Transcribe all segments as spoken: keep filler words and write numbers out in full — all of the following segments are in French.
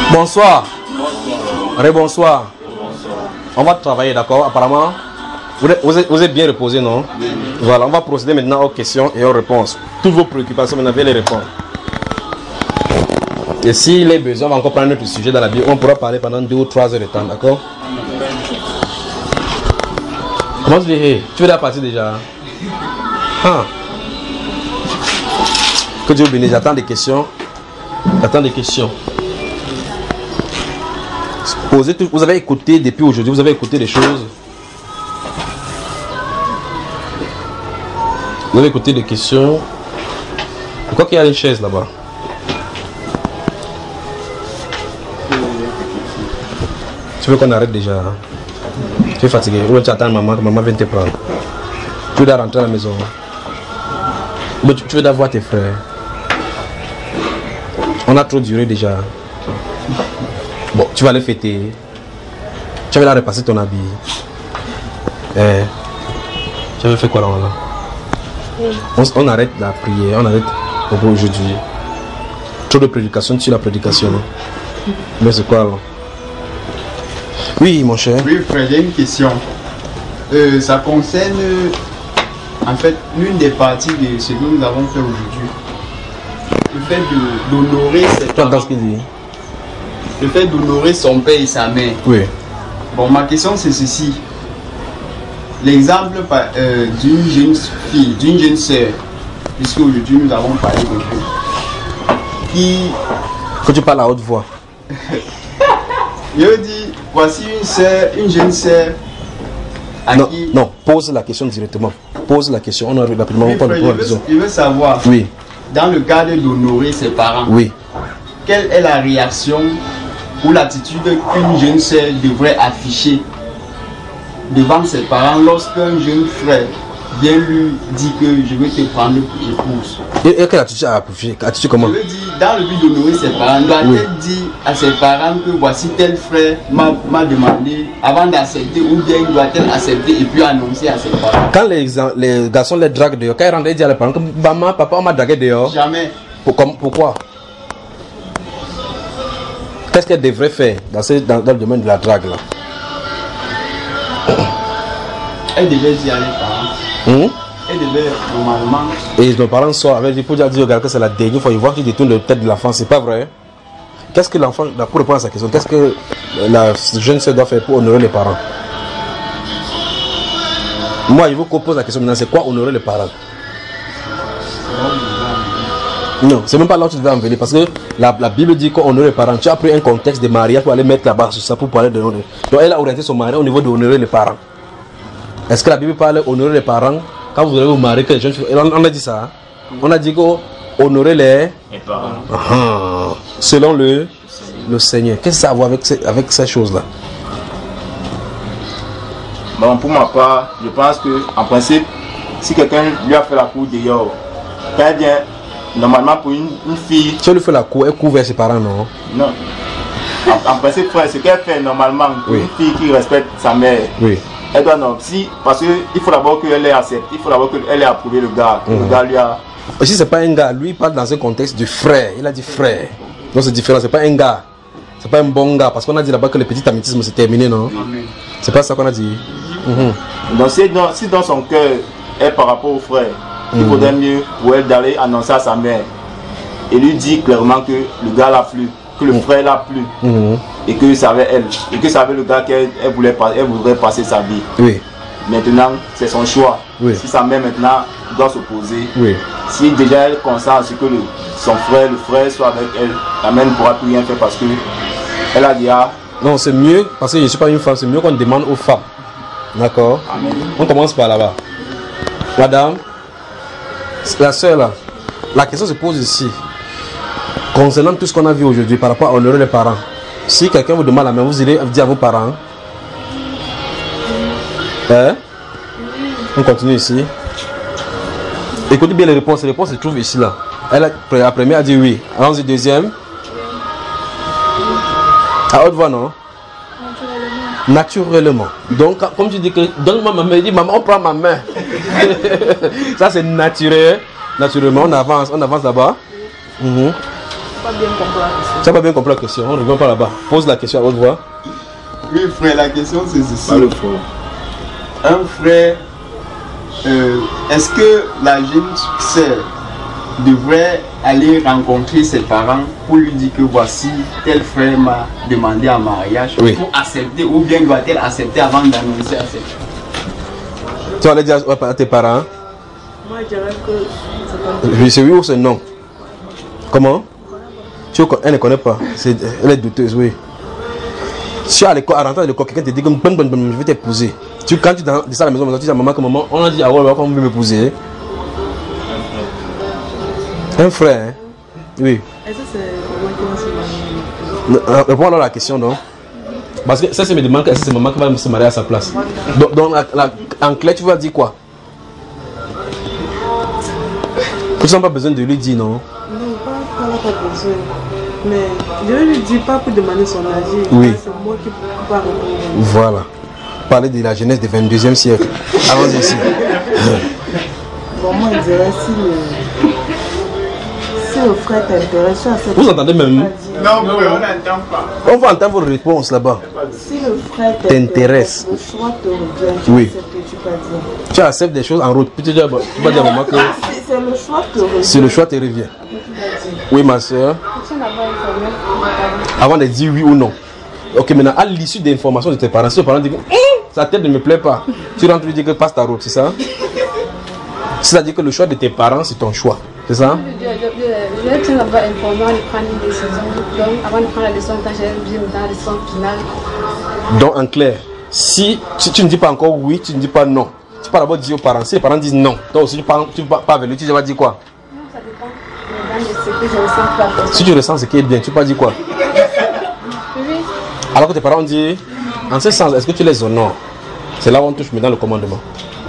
Bonsoir. Rebonsoir. On va travailler, d'accord? Apparemment, vous êtes, vous, êtes, vous êtes bien reposé, non? Oui. Voilà, on va procéder maintenant aux questions et aux réponses. Toutes vos préoccupations, vous allez les répondre. Et s'il est besoin, on va encore prendre notre sujet dans la Bible. On pourra parler pendant deux ou trois heures de temps, d'accord? Comment tu dis? Hey, tu veux la partie déjà? Ah. Que Dieu bénisse. J'attends des questions. J'attends des questions. Posez tout. Vous avez écouté depuis aujourd'hui, vous avez écouté des choses. Vous avez écouté des questions. Pourquoi qu'il y a une chaise là-bas? Tu veux qu'on arrête déjà? Tu es fatigué? Ou tu attends maman, que maman vienne te prendre? Tu veux rentrer à la maison? Ou tu veux voir tes frères? On a trop duré déjà. Bon, tu vas aller fêter. Tu vas aller repasser ton habit. Eh, tu avais fait quoi là, là? On, on arrête la prière, on arrête aujourd'hui. Trop de prédication sur la prédication. Mais c'est quoi là? Oui, mon cher. Oui, frère, j'ai une question. Euh, ça concerne, en fait, l'une des parties de ce que nous avons fait aujourd'hui. Le fait d'honorer ses parents. Tu entends ce qu'il dit? Le fait d'honorer son père et sa mère. Oui. Bon, ma question c'est ceci. L'exemple euh, d'une jeune fille, d'une jeune sœur, puisque aujourd'hui nous avons parlé de vous, qui... Que tu parles à haute voix. Je dis, voici une sœur, une jeune sœur à non, qui... Non, pose la question directement. Pose la question, on a rapidement oui, frère, je, veux, je veux savoir, oui. Dans le cadre d'honorer ses parents, oui. Quelle est la réaction ou l'attitude qu'une jeune sœur devrait afficher devant ses parents lorsqu'un jeune frère vient lui dire que je veux te prendre pour épouse? Et, et quelle attitude à afficher? Attitude comment? Je veux dire, dans le but d'honorer ses parents, doit-elle oui. dire à ses parents que voici tel frère m'a demandé avant d'accepter, ou bien doit-elle accepter et puis annoncer à ses parents? Quand les, les garçons les draguent dehors, quand ils rentrent, ils disent à leurs parents que maman, papa, on m'a dragué dehors. Jamais. Pour, comme, pourquoi? Qu'est-ce qu'elle devrait faire dans, ce, dans, dans le domaine de la drague là? Elle devait dire à les parents. Hum? Elle devait normalement. Et nos parents sortent avec, il faut dire, regarde que c'est la dernière fois, ils voient qu'ils détournent la tête de l'enfant, c'est pas vrai? Qu'est-ce que l'enfant, pour répondre à sa question, qu'est-ce que la jeune sœur doit faire pour honorer les parents? Moi, je vous pose la question maintenant, c'est quoi honorer les parents? Non, c'est même pas là où tu devais en venir, parce que la, la Bible dit qu'on honore les parents. Tu as pris un contexte de mariage pour aller mettre là-bas sur ça pour parler de honorer. Donc elle a orienté son mari au niveau de honorer les parents. Est-ce que la Bible parle d'honorer les parents quand vous allez vous marier, que les jeunes... On a dit ça. On a dit qu'honorer les... les parents. Ah, selon le, le Seigneur. Qu'est-ce que ça a à voir avec ces, avec ces choses-là? Bon, pour ma part, je pense que, en principe, si quelqu'un lui a fait la cour dehors, quand elle vient, normalement pour une, une fille... Si elle lui fait la cour, elle court vers ses parents, non? Non. En, en principe, frère, ce qu'elle fait normalement, pour oui. une fille qui respecte sa mère, oui. elle doit non. Si, parce qu'il faut d'abord qu'elle ait accepté, il faut d'abord qu'elle ait approuvé le gars. Mm-hmm. Le gars lui a... Si c'est pas un gars, lui il parle dans un contexte de frère. Il a dit frère. Donc c'est différent, c'est pas un gars. C'est pas un bon gars. Parce qu'on a dit là-bas que le petit amitisme c'est terminé, non? C'est pas ça qu'on a dit. Mm-hmm. Donc si dans, si dans son cœur est par rapport au frère, mm-hmm. il faudrait mieux pour elle d'aller annoncer à sa mère et lui dire clairement que le gars l'a plu, que le mm-hmm. frère l'a plu, mm-hmm. et que ça avait elle, et que ça avait le gars qu'elle elle voulait, elle voudrait passer sa vie. Oui. Maintenant, c'est son choix. Oui. Si sa mère maintenant doit s'opposer, oui. si déjà elle consent à ce que le, son frère, le frère soit avec elle, la mère ne pourra plus rien faire parce que elle a dit ah. Non, c'est mieux, parce que je ne suis pas une femme, c'est mieux qu'on demande aux femmes. D'accord? On commence par là-bas. Madame, la soeur là, la question se pose ici. Concernant tout ce qu'on a vu aujourd'hui par rapport à honorer les parents. Si quelqu'un vous demande la main, vous irez dire à vos parents. Hein? On continue ici. Écoutez bien les réponses. Les réponses se trouvent ici là. Elle a, la première a dit oui. Allons-y, deuxième. À haute voix, non? Naturellement. Naturellement. Donc, comme tu dis que donne-moi ma main, il dit maman, on prend ma main. Ça c'est naturel. Naturellement, on avance, on avance là-bas. Mm-hmm. pas bien compris la question. Tu n'as pas bien compris la question, on ne revient pas là-bas. Pose la question à haute voix. Oui, frère, la question c'est ceci. Pas le frère. Un frère, euh, est-ce que la jeune sœur devrait aller rencontrer ses parents pour lui dire que voici tel frère m'a demandé en mariage, oui, pour accepter, ou bien doit-elle accepter avant d'annoncer à ses parents? Tu vas aller dire à tes parents? Moi je dirais que c'est pas Oui, c'est oui ou c'est non? Comment? Tu, elle ne connaît pas, elle est douteuse, oui. Si à l'école, à rentrer à l'école, quelqu'un te dit que bon, bon, bon, je vais t'épouser. Tu, quand tu descends à la maison, tu dis à maman que maman, on a dit à Wall, on veut m'épouser. Un frère, hein? Oui. Est-ce que c'est maman qui va se marier? Réponds alors à la question, non? Parce que ça, c'est me demande que c'est maman qui va se marier à sa place. Donc, donc la, la, en clair, tu vas dire quoi? Tu n'as pas besoin de lui dire, non? Non, pas, pas, pas besoin. Mais je ne lui dis pas pour demander son âge. Oui. C'est moi qui peux pas répondre. Voilà. Parler de la jeunesse du vingt-deuxième siècle. Allons-y ici. Bon, moi, je dirais si le, si le frère t'intéresse, tu acceptes. Vous entendez même? Non, non, on n'entend pas. On va entendre vos réponses là-bas. Si le frère T'intéresse. le choix te revient, tu Oui. acceptes, tu peux dire. Tu acceptes des choses en route. Puis tu dis, tu vas dire à maman que Si c'est le choix te revient. si le choix te revient. Oui, ma soeur. Avant de dire oui ou non. Ok, maintenant, à l'issue des informations de tes parents, si tes parents disent que sa tête ne me plaît pas, tu rentres et dis que passe ta route, c'est ça? C'est-à-dire que le choix de tes parents, c'est ton choix, c'est ça? Je vais bien d'abord informer avant de prendre une décision. Donc, avant de prendre la décision, quand j'ai bien dans la décision finale. Donc, en clair, si tu, tu ne dis pas encore oui, tu ne dis pas non. Tu peux d'abord dire aux parents. Si les parents disent non, toi aussi tu ne parles pas avec lui, tu vas dire quoi? Non, ça dépend. Mais dans ce que je ressens pas. Si tu ressens ce qui est bien, tu peux dire quoi? Oui. Alors que tes parents disent, en ce sens, est-ce que tu les honores? C'est là où on touche maintenant le commandement.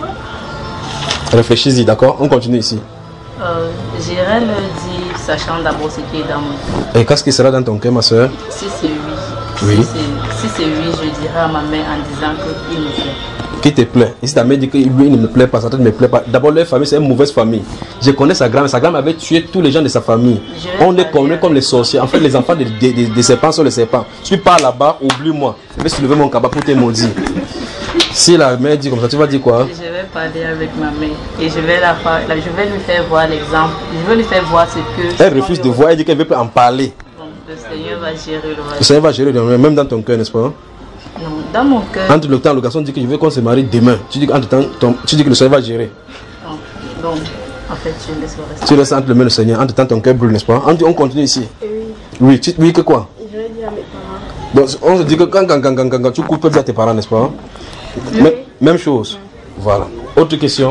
Réfléchis-y, d'accord? On continue ici. Euh, J'irai le dire, sachant d'abord ce qui est dans mon cœur. Et qu'est-ce qui sera dans ton cœur, ma soeur? Si c'est oui, Oui. si c'est si c'est oui, je dirai à ma mère en disant qu'il me plaît. Qui te plaît? Et si ta mère dit qu'il ne me plaît pas, sa tête ne me plaît pas. D'abord, leur famille, c'est une mauvaise famille. Je connais sa grand-mère. Sa grand-mère avait tué tous les gens de sa famille. On les connaît comme les sorciers. En fait, les enfants des de, de, de serpents sont les serpents. Si tu pars là-bas, oublie-moi. Je vais soulever mon cabas pour te maudire. Si la mère dit comme ça, tu vas dire quoi? Je vais parler avec ma mère et je vais, la, la, je vais lui faire voir l'exemple. Je vais lui faire voir ce que... Elle refuse de voir, elle dit qu'elle veut pas en parler. Donc, le Seigneur va gérer le reste. Le Seigneur va gérer, même dans ton cœur, n'est-ce pas? Non, dans mon cœur... Entre le temps, le garçon dit que je veux qu'on se marie demain. Tu dis, entre temps, ton, tu dis que le Seigneur va gérer. Non. Donc, en fait, je laisse le reste. Tu laisses entre le mains le Seigneur, entre temps ton cœur brûle, n'est-ce pas? On, on continue ici. Oui. Oui, tu, oui, que quoi? Je vais dire à mes parents. Donc, on se dit que quand, quand, quand, quand, quand tu coupes, tu dis à tes parents, n'est-ce pas? Oui. Même, même chose. Voilà. Autre question.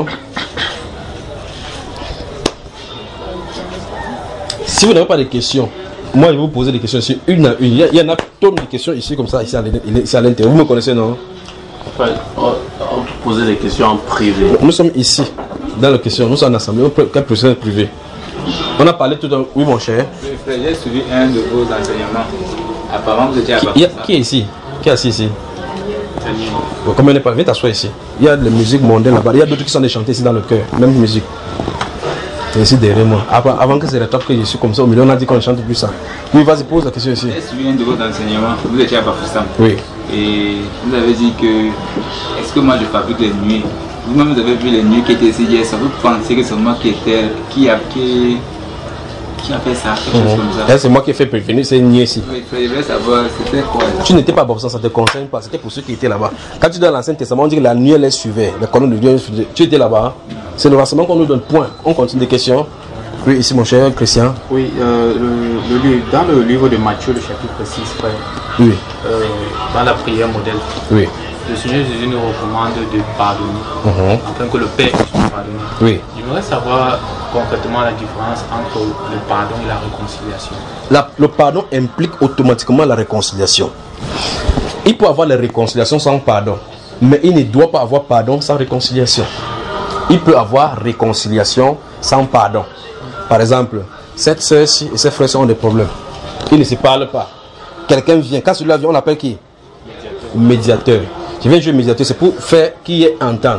Si vous n'avez pas de questions, moi je vais vous poser des questions ici, une à une. Il y, a, il y en a tonnes de questions ici, comme ça, ici à l'intérieur. Vous me connaissez, non? Enfin, on, on peut poser des questions en privé. Nous sommes ici, dans la question. Nous sommes en assemblée, on peut professionnel privé. On a parlé tout à l'heure. Oui, mon cher. Oui, frère, j'ai suivi un de vos enseignements. Apparemment, vous étiez à Qui, qui est ici? Qui est assis ici? Bon, comme on n'est pas, viens t'asseoir ici. Il y a de la musique mondaine là-bas. Il y a d'autres qui sont des chantés ici dans le cœur. Même musique. Et ici derrière moi. Avant, avant que c'est le top que je suis comme ça au milieu, on a dit qu'on ne chante plus ça. Oui, vas-y, pose la question ici. J'ai suivi un de vos enseignements. Vous étiez à Bafoussam. Oui. Et vous avez dit que est-ce que moi je fabrique les nuits? Vous-même vous avez vu les nuits qui étaient ici hier. Ça vous pensez que c'est moi qui étais qui a qui, qui a fait ça, quelque chose comme ça? C'est moi qui ai fait prévenir, c'est niais ici. Oui, je voulais savoir c'était quoi. Tu n'étais pas Bafoussam, ça ne te concerne pas. C'était pour ceux qui étaient là-bas. Quand tu es dans l'Ancien Testament, on dit que la nuit elle les suivait. Les colonnes de Dieu, tu étais là-bas. C'est le rassemblement qu'on nous donne. Point. On continue des questions. Oui, ici mon cher Christian. Oui, euh, le, le, livre- dans le livre de Matthieu, le chapitre six, frère, Oui. euh, dans la prière modèle, Oui. le Seigneur Jésus nous recommande de pardonner, Mhm. afin que le Père puisse nous pardonner. Oui. J'aimerais savoir concrètement la différence entre le pardon et la réconciliation. La- le pardon implique automatiquement la réconciliation. Il peut avoir la réconciliation sans pardon, mais il ne doit pas avoir pardon sans réconciliation. Il peut avoir réconciliation sans pardon. Par exemple, cette soeur-ci et ces frères ont des problèmes. Ils ne se parlent pas. Quelqu'un vient. Quand celui-là vient, on l'appelle qui? Médiateur. Je viens jouer médiateur, c'est pour faire qu'il y ait entente.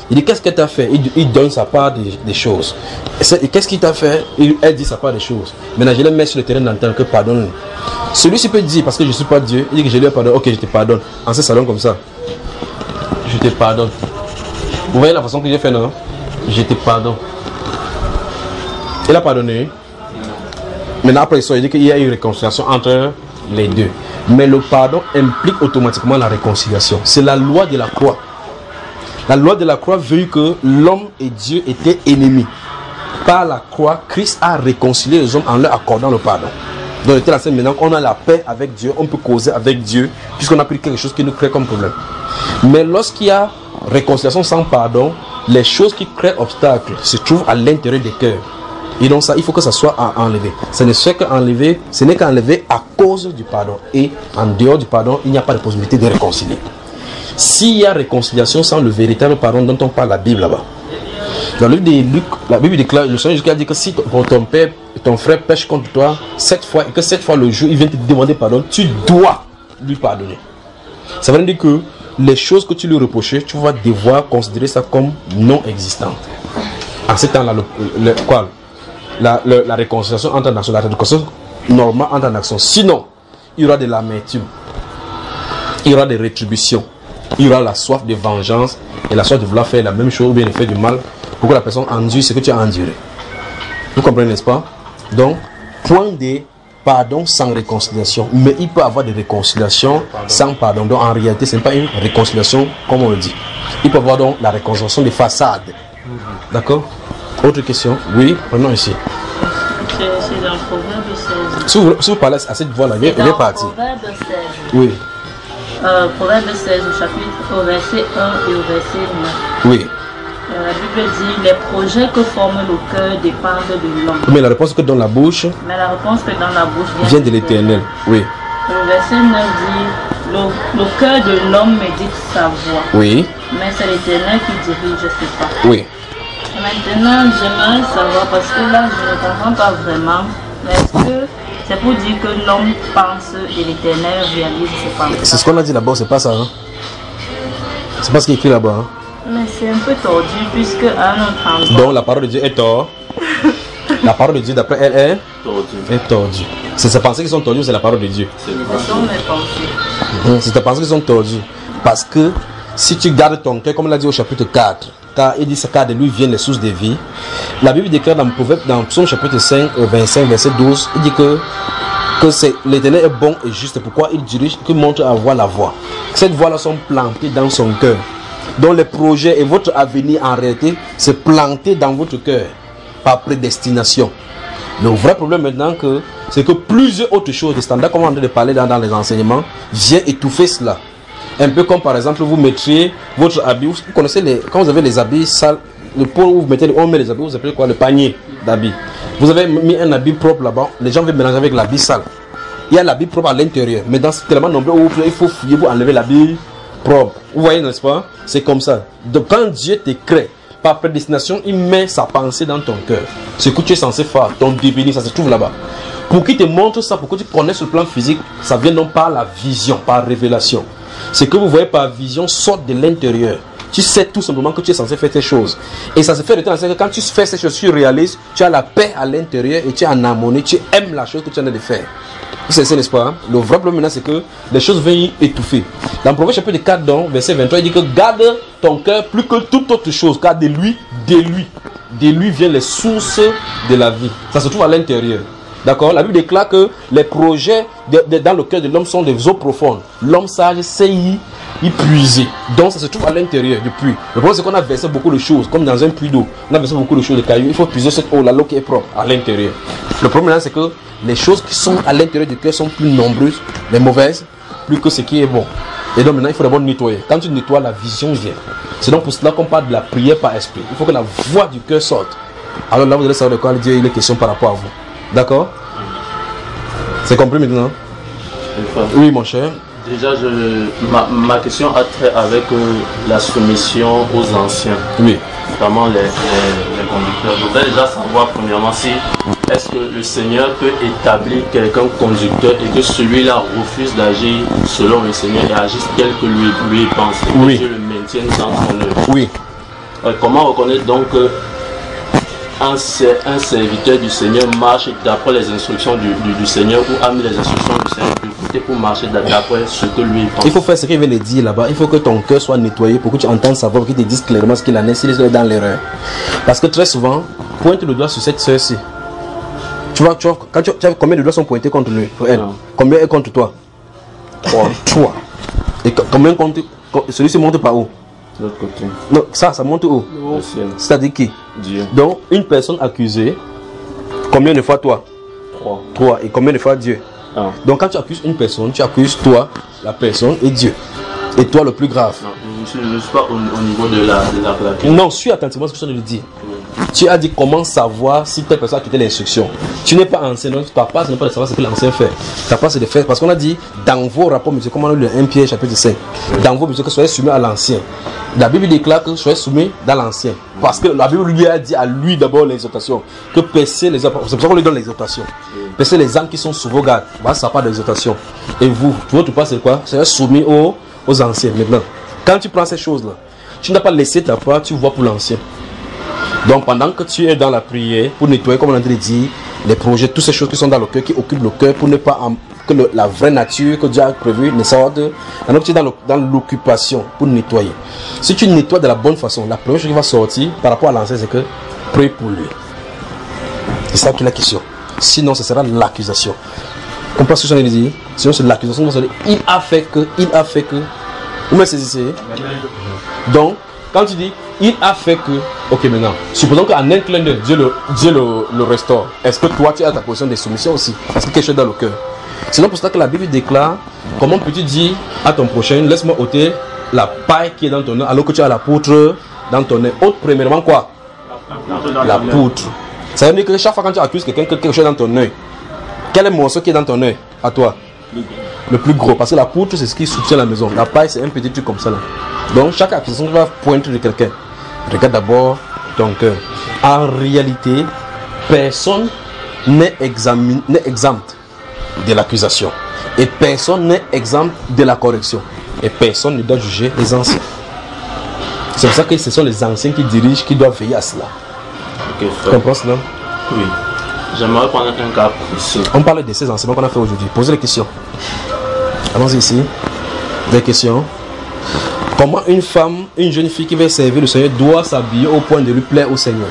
Il dit qu'est-ce que tu as fait, il, il donne sa part des, des choses. Et, et qu'est-ce qu'il t'a fait, il, elle dit sa part des choses. Maintenant je le mets sur le terrain d'entendre que pardonne. Celui-ci peut dire parce que je ne suis pas Dieu, il dit que je lui ai pardonné, ok je te pardonne. En ce salon comme ça, je te pardonne. Vous voyez la façon que j'ai fait, non? Je te pardonne. Il a pardonné. Maintenant après il dit qu'il y a une réconciliation entre les deux. Mais le pardon implique automatiquement la réconciliation. C'est la loi de la croix. La loi de la croix veut que l'homme et Dieu étaient ennemis. Par la croix, Christ a réconcilié les hommes en leur accordant le pardon. Donc, la scène maintenant qu'on a la paix avec Dieu, on peut causer avec Dieu, puisqu'on a pris quelque chose qui nous crée comme problème. Mais lorsqu'il y a réconciliation sans pardon, les choses qui créent obstacle se trouvent à l'intérieur des cœurs. Et donc ça, il faut que ça soit enlevé. Ce n'est qu'enlevé, ce n'est qu'enlevé à cause du pardon. Et en dehors du pardon, il n'y a pas de possibilité de réconcilier. S'il y a réconciliation sans le véritable pardon dont on parle la Bible là-bas. Dans le livre de Luc, la Bible déclare, le Seigneur Jésus a dit que si ton, ton père, ton frère pêche contre toi sept fois et que sept fois le jour il vient te demander pardon, tu dois lui pardonner. Ça veut dire que les choses que tu lui reprochais, tu vas devoir considérer ça comme non existantes. En ce temps-là, le, le, quoi, la, le, la réconciliation entre nations, la réconciliation normale entre nations. Sinon, il y aura de l'amertume, il y aura des rétributions. Il y aura la soif de vengeance et la soif de vouloir faire la même chose ou bien de faire du mal pour que la personne endure ce que tu as enduré. Vous comprenez, n'est-ce pas? Donc, point de pardon sans réconciliation. Mais il peut y avoir des réconciliations sans pardon. Donc, en réalité, ce n'est pas une réconciliation comme on le dit. Il peut y avoir donc la réconciliation des façades. D'accord? Autre question? Oui, prenons ici. C'est dans le Proverbe seize. Si vous, si vous parlez à cette voix-là, il est parti. Proverbe seize. Oui. Euh, Proverbe seize au chapitre au verset un et au verset neuf. Oui. Euh, la Bible dit les projets que forme le cœur dépendent de l'homme. Mais la réponse que donne la bouche Mais la réponse que dans la bouche vient, vient de l'Éternel. Oui. Le verset neuf dit le, le cœur de l'homme médite sa voix. Oui. Mais c'est l'Éternel qui dirige ses pas. Oui. Maintenant, j'aimerais savoir parce que là je ne comprends pas vraiment. Mais est-ce que c'est pour dire que l'homme pense et l'Éternel réalise ses pensées? C'est ce qu'on a dit là-bas, c'est pas ça. Hein? C'est pas ce qui est écrit là-bas. Hein? Mais c'est un peu tordu puisque à un autre endroit. Donc la parole de Dieu est tordue. La parole de Dieu d'après elle est tordue. Est tordue. C'est ses pensées qui sont tordues, c'est la parole de Dieu. Ce sont mes pensées. C'est tes pensées qui sont tordues. Parce que si tu gardes ton cœur, comme il a dit au chapitre quatre, car il dit que car de lui viennent les sources de vie. La Bible déclare dans le proverbe, dans Psaume chapitre cinq, vingt-cinq, verset douze, il dit que, que c'est, l'Éternel est bon et juste. Pourquoi il dirige, qu'il montre à voir la voie. Cette voie-là sont plantées dans son cœur. Donc les projets et votre avenir en réalité, c'est planté dans votre cœur par prédestination. Le vrai problème maintenant, que, c'est que plusieurs autres choses, des standards comme on est en train de parler dans, dans les enseignements, viennent étouffer cela. Un peu comme par exemple vous mettriez votre habit, vous connaissez les, quand vous avez les habits sales, le pot où vous mettez, on met les habits, vous appelez quoi, le panier d'habits. Vous avez mis un habit propre là-bas, les gens veulent mélanger avec l'habit sale. Il y a l'habit propre à l'intérieur, mais dans tellement nombreux où il faut fouiller pour enlever l'habit propre. Vous voyez, n'est-ce pas? C'est comme ça. Donc quand Dieu te crée, par prédestination, il met sa pensée dans ton cœur. Ce que tu es censé faire, ton devenir, ça se trouve là-bas. Pour qu'il te montre ça, pour que tu connaisses le plan physique, ça vient non par la vision, par révélation. Ce que vous voyez par vision sort de l'intérieur. Tu sais tout simplement que tu es censé faire ces choses. Et ça se fait de temps en temps que quand tu fais ces choses, tu réalises, tu as la paix à l'intérieur et tu es en harmonie, tu aimes la chose que tu es en train de faire. C'est ça, n'est-ce pas? Hein? Le vrai problème maintenant, c'est que les choses viennent étouffer. Dans le Proverbe chapitre quatre, donc, verset vingt-trois, il dit que garde ton cœur plus que toute autre chose, car de lui, de lui, de lui viennent les sources de la vie. Ça se trouve à l'intérieur. D'accord? La Bible déclare que les projets de, de, dans le cœur de l'homme sont des eaux profondes. L'homme sage sait y, y puiser. Donc ça se trouve à l'intérieur du puits. Le problème c'est qu'on a versé beaucoup de choses, comme dans un puits d'eau. On a versé beaucoup de choses, de cailloux. Il faut puiser cette eau, la l'eau qui est propre à l'intérieur. Le problème là c'est que les choses qui sont à l'intérieur du cœur sont plus nombreuses, les mauvaises, plus que ce qui est bon. Et donc maintenant il faut d'abord nettoyer. Quand tu nettoies, la vision vient. C'est donc pour cela qu'on parle de la prière par esprit. Il faut que la voix du cœur sorte. Alors là vous allez savoir de quoi Dieu il est question par rapport à vous. D'accord? C'est compris maintenant? Oui, mon cher. Déjà, je, ma, ma question a trait avec euh, la soumission aux anciens. Oui. Notamment les, les, les conducteurs. Je voudrais déjà savoir, premièrement, si est-ce que le Seigneur peut établir quelqu'un conducteur et que celui-là refuse d'agir selon le Seigneur et agisse tel que lui, lui pense. Et oui. que Dieu le maintienne dans son œuvre. Oui. Ouais, comment reconnaître donc que un, un serviteur du Seigneur marche d'après les instructions du, du, du Seigneur ou a mis les instructions du Seigneur de côté pour marcher d'après ce que lui pense? Il faut faire ce qu'il veut le dire là-bas. Il faut que ton cœur soit nettoyé pour que tu entendes sa voix, qu'il te dise clairement ce qu'il en est, s'il est dans l'erreur. Parce que très souvent, pointe le doigt sur cette soeur-ci. Tu vois, tu vois, quand tu, tu vois combien de doigts sont pointés contre lui, elle? Non. Combien est contre toi? Trois. Trois. Et combien contre celui-ci monte par où? De l'autre côté. Non, ça, ça monte où? C'est-à-dire qui? Dieu. Donc, une personne accusée, combien de fois toi? Trois. Trois. Et combien de fois Dieu? Un. Donc, quand tu accuses une personne, tu accuses toi, la personne et Dieu. Et toi, le plus grave. Non, je ne suis pas au, au niveau de la, de la plaque. Non, suis attentivement ce que je viens de dire. Oui. Tu as dit comment savoir si telle personne a quitté l'instruction. Tu n'es pas ancien, donc ta part, ce n'est pas de savoir ce que l'ancien fait. Ta part, c'est de faire. Parce qu'on a dit, dans vos rapports, monsieur, comme on a lu le premier Pierre chapitre cinq, oui. Dans vos, monsieur, que soyez soumis à l'ancien. La Bible déclare que soyez soumis dans l'ancien. Parce que la Bible lui a dit à lui d'abord l'exhortation. Que percez les apôtres. C'est pour ça qu'on lui donne l'exhortation. Oui. Percez les âmes qui sont sous vos gardes. Voilà, ça part d'exhortation. Et vous, votre part, c'est quoi? Soyez soumis aux, aux anciens. Maintenant, quand tu prends ces choses-là, tu n'as pas laissé ta part, tu vois pour l'ancien. Donc pendant que tu es dans la prière, pour nettoyer, comme on a dit, les projets, toutes ces choses qui sont dans le cœur, qui occupent le cœur, pour ne pas en, que le, la vraie nature que Dieu a prévue ne sorte. Alors tu es dans l'occupation pour nettoyer. Si tu nettoies de la bonne façon, la première chose qui va sortir par rapport à l'ancien, c'est que prie pour lui. C'est ça qui est la question. Sinon, ce sera l'accusation. Comprends ce que je viens de dire? Sinon, c'est l'accusation. Il a fait que, il a fait que. Vous me saisissez? Donc, quand tu dis il a fait que, ok, maintenant, supposons qu'en un clin d'œil, Dieu, le, Dieu le, le restaure. Est-ce que toi tu as ta position de soumission aussi? Parce que quelque chose dans le cœur. Sinon, pour ça que la Bible déclare, comment peux-tu dire à ton prochain, laisse-moi ôter la paille qui est dans ton œil, alors que tu as la poutre dans ton œil. Ôte premièrement quoi? La poutre. Ça veut dire que chaque fois quand tu accuses quelqu'un que quelque chose dans ton œil, quel est le morceau qui est dans ton œil à toi? Le plus gros, parce que la poutre c'est ce qui soutient la maison. La paille c'est un petit truc comme ça là. Donc chaque accusation va pointer de quelqu'un. Regarde d'abord ton cœur. En réalité, personne n'est exempt de l'accusation. Et personne n'est exempt de la correction. Et personne ne doit juger les anciens. C'est pour ça que ce sont les anciens qui dirigent, qui doivent veiller à cela. Ok, tu comprends cela? Oui. J'aimerais prendre un cas précis. On parle de ces enseignements qu'on a fait aujourd'hui. Posez les questions. Allons-y ici. Des questions. Comment une femme, une jeune fille qui veut servir le Seigneur doit s'habiller au point de lui plaire au Seigneur?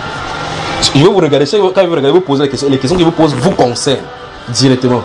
Je vais vous regarder. Quand vous regardez, vous posez les questions. Les questions que vous posez vous concernent directement.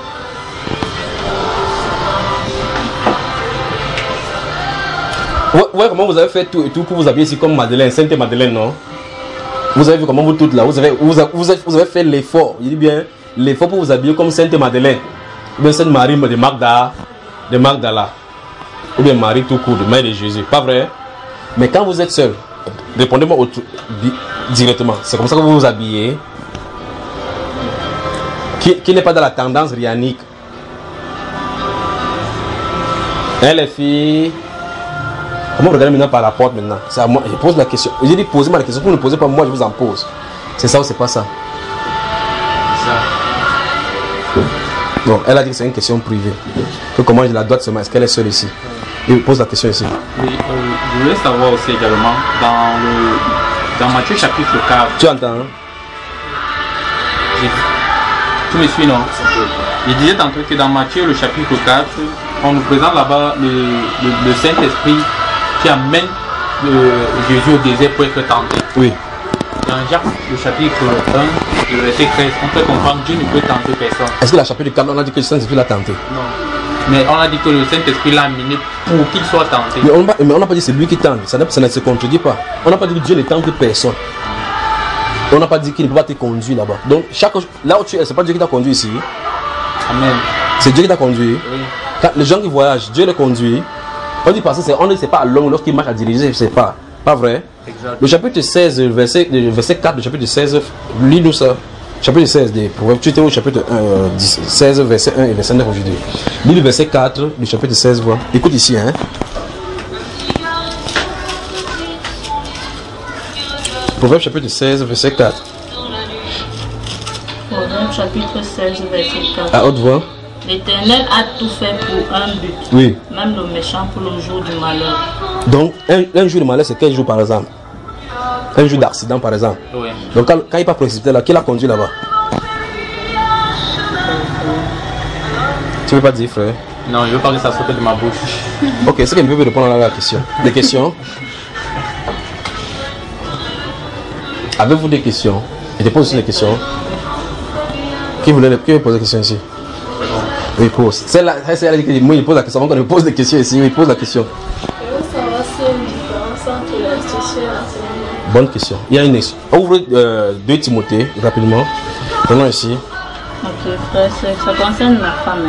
Ouais, ouais, comment vous avez fait tout et tout pour vous habiller ici comme Madeleine, Sainte Madeleine, non? Vous avez vu comment vous toutes là, vous avez, vous avez, vous avez, vous avez fait l'effort, je dis bien, l'effort pour vous habiller comme Sainte Madeleine, ou bien Sainte Marie de Magdala, de Magdala, ou bien Marie tout court, de Mère de Jésus, pas vrai? Mais quand vous êtes seul, répondez-moi directement, c'est comme ça que vous vous habillez, qui, qui n'est pas dans la tendance rianique. Hein les filles? Comment vous regardez maintenant par la porte maintenant? C'est à moi, je pose la question. Je dis posez-moi la question, vous ne posez pas moi, je vous en pose. C'est ça ou c'est pas ça? C'est ça. Bon, elle a dit que c'est une question privée. Que comment je la dois seulement? Est-ce qu'elle est seule ici? Je pose la question ici. Oui, euh, je voulais savoir aussi également, dans le dans Matthieu chapitre quatre. Tu entends? Hein? Tu me suis, non? Je disais tantôt que dans Matthieu le chapitre quatre, on nous présente là-bas le, le, le Saint-Esprit qui amène le, Jésus au désert pour être tenté. Oui. Dans Jacques, le chapitre un, le verset treize, on peut comprendre que Dieu ne peut tenter personne. Est-ce que la chapitre quatre, on a dit que le Saint-Esprit l'a tenté? Non. Mais on a dit que le Saint-Esprit l'a amené pour qu'il soit tenté. Mais on n'a pas dit que c'est lui qui tente, ça, ça ne se contredit pas. On n'a pas dit que Dieu ne tente personne. On n'a pas dit qu'il ne peut pas te conduire là-bas. Donc, chaque, là où tu es, ce n'est pas Dieu qui t'a conduit ici. Amen. C'est Dieu qui t'a conduit. Oui. Quand les gens qui voyagent, Dieu les conduit. On dit parce que c'est, on ne sait pas à l'homme lorsqu'il marche à diriger, c'est pas. Pas vrai? Exact. Le chapitre seize, verset, verset quatre, le chapitre seize, lis-nous ça. Chapitre seize des Proverbes, tu étais au chapitre un, seize, verset un et verset neuf aujourd'hui. Lis le verset quatre du chapitre seize, vois. Écoute ici, hein. Proverbes chapitre seize, verset quatre. Proverbes chapitre seize, verset quatre. À haute voix. L'Éternel a tout fait pour un but. Oui. Même le méchant pour le jour du malheur. Donc, un, un jour de malheur, c'est quel jour par exemple? Un jour d'accident par exemple. Oui. Donc quand, quand il n'est pas précipité là, qui l'a conduit là-bas? Tu ne veux pas dire, frère? Non, je veux pas que ça sorte de ma bouche. Ok, c'est qu'il peut répondre à la question. Des questions? Avez-vous des questions? Je te pose aussi des questions. Qui voulait qui veut poser des questions ici? Oui, pose. C'est là, c'est elle qui dit, moi, il pose la question. Avant qu'on pose des questions ici, il pose la question. Je veux savoir s'il y a une différence entre l'institution et l'enseignement. Bonne question. Il y a une question. Ouvre euh, deux Timothée, rapidement. Prenons ici. Ok, frère, ça concerne la femme.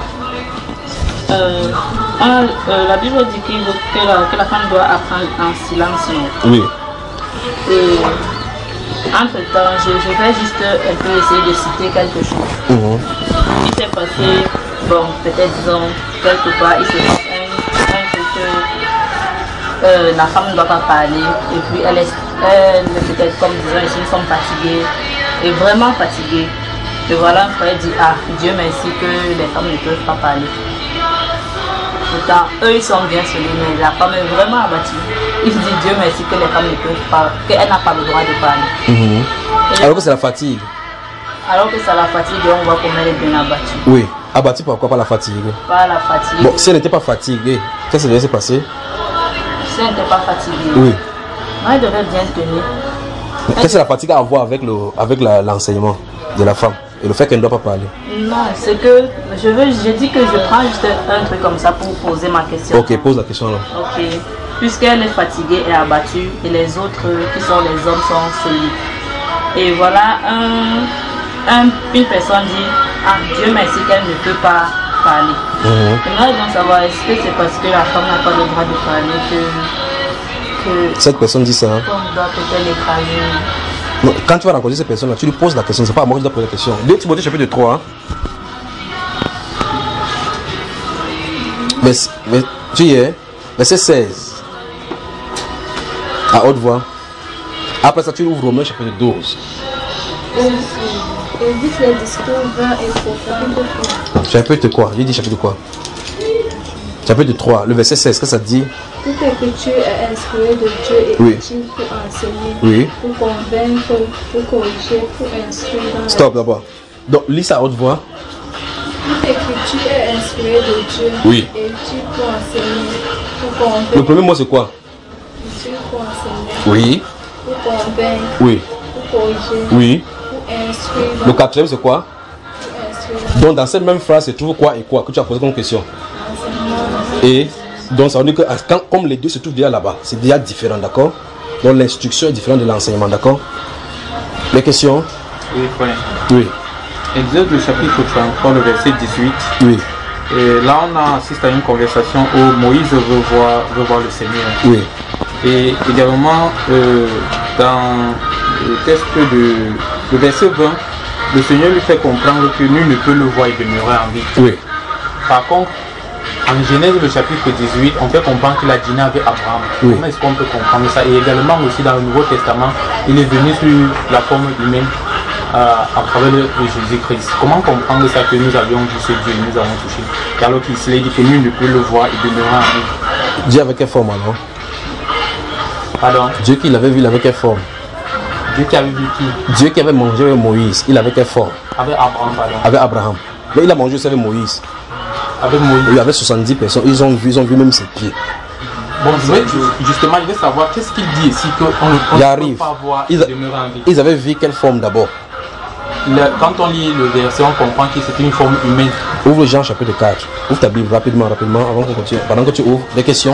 Euh, on, euh, la Bible dit qu'il veut que, la, que la femme doit apprendre en silence. Non? Oui. Et entre temps, je, je vais juste un peu essayer de citer quelque chose. Mmh. Il s'est passé, bon, peut-être disons, quelque part, il se passe un, un truc que euh, la femme ne doit pas parler, et puis elle est, elle, peut-être comme disons ici, nous sommes fatigués, et vraiment fatigués. Et voilà, un frère dit, ah, Dieu merci que les femmes ne peuvent pas parler. Pourtant, eux ils sont bien solis, mais la femme est vraiment abattue. Il dit Dieu merci que les femmes ne peuvent pas, qu'elle n'a pas le droit de parler. Mmh. Alors que c'est la fatigue. Alors que c'est la fatigue, on voit comment elle est bien abattue. Oui. Abattue pourquoi? Pas la fatigue. Pas la fatigue. Bon, si elle n'était pas fatiguée, qu'est-ce qui devait se passer? Si elle n'était pas fatiguée, oui. Non, elle devait bien tenir. Qu'est-ce que la fatigue a à voir avec l'enseignement le, avec la, l'enseignement de la femme et le fait qu'elle ne doit pas parler? Non, c'est que je veux, je dis que je prends juste un truc comme ça pour poser ma question. Ok, pose la question là. Ok. Puisqu'elle est fatiguée et abattue et les autres qui sont les hommes sont solides. Et voilà, un, un, une personne dit, ah Dieu merci qu'elle ne peut pas parler. Mm-hmm. J'aimerais donc savoir, est-ce que c'est parce que la femme n'a pas le droit de parler que, que cette personne dit ça? Hein? On doit peut-être l'écraser. Non, quand tu vas rencontrer cette personne là, tu lui poses la question, c'est pas à moi qui dois poser la question. deux Timothée chapitre trois. Hein? Mais, mais tu y es, verset seize. À haute voix. Après ça, tu ouvres Romains chapitre douze. Évite les discours vains et profanes. Chapitre quoi? J'ai dit chapitre quoi? Chapitre trois, le verset seize, qu'est-ce que ça dit? Toute écriture est inspirée de Dieu et oui. utile pour enseigner, oui. pour convaincre, pour corriger, pour instruire dans Stop d'abord. Donc, lis ça à haute voix. Toute écriture est inspirée de Dieu oui. et utile pour enseigner, pour convaincre. Le premier mot c'est quoi? Utile pour enseigner. Oui. Pour convaincre. Oui. Pour corriger. Oui. Pour instruire. Le quatrième c'est quoi? Pour instruire. Donc dans cette même phrase, c'est trouve quoi et quoi que tu as posé comme question. Et donc ça veut dire que quand, comme les deux se trouvent déjà là-bas, c'est déjà différent, d'accord? Donc l'instruction est différente de l'enseignement, d'accord? Les questions? Oui, frère. Oui. Exode le chapitre trente-trois, le verset dix-huit. Oui. Et là, on assiste à une conversation où Moïse veut voir, veut voir le Seigneur. Oui. Et également, euh, dans le texte de le verset vingt, le Seigneur lui fait comprendre que nul ne peut le voir et demeurer en vie. Oui. Par contre, en Genèse, le chapitre dix-huit, on fait comprendre qu'il a dîné avec Abraham. Oui. Comment est-ce qu'on peut comprendre ça? Et également aussi dans le Nouveau Testament, il est venu sur la forme humaine euh, à travers le, le Jésus-Christ. Comment comprendre ça que nous avions vu ce Dieu, nous avons touché? Et alors qu'il s'est dit que nul ne peut le voir et demeurer en vie. Dieu avec quelle forme alors? Pardon? Dieu qui l'avait vu, il avait quelle forme? Dieu qui avait vu qui? Dieu qui avait mangé avec Moïse, il avait quelle forme? Avec Abraham, pardon. Avec Abraham. Mais il a mangé aussi avec Moïse. Avec Moïse. Il y avait soixante-dix personnes, ils ont vu, ils ont vu même ses pieds. Bon, je vais, justement, je veux savoir qu'est-ce qu'il dit ici qu'on ne peut pas voir et demeurer en vie. Ils avaient vu quelle forme d'abord? Quand on lit le verset, on comprend que c'était une forme humaine. Ouvre Jean chapitre quatre. Ouvre ta Bible rapidement, rapidement, avant qu'on continue. Pendant que tu ouvres, des questions?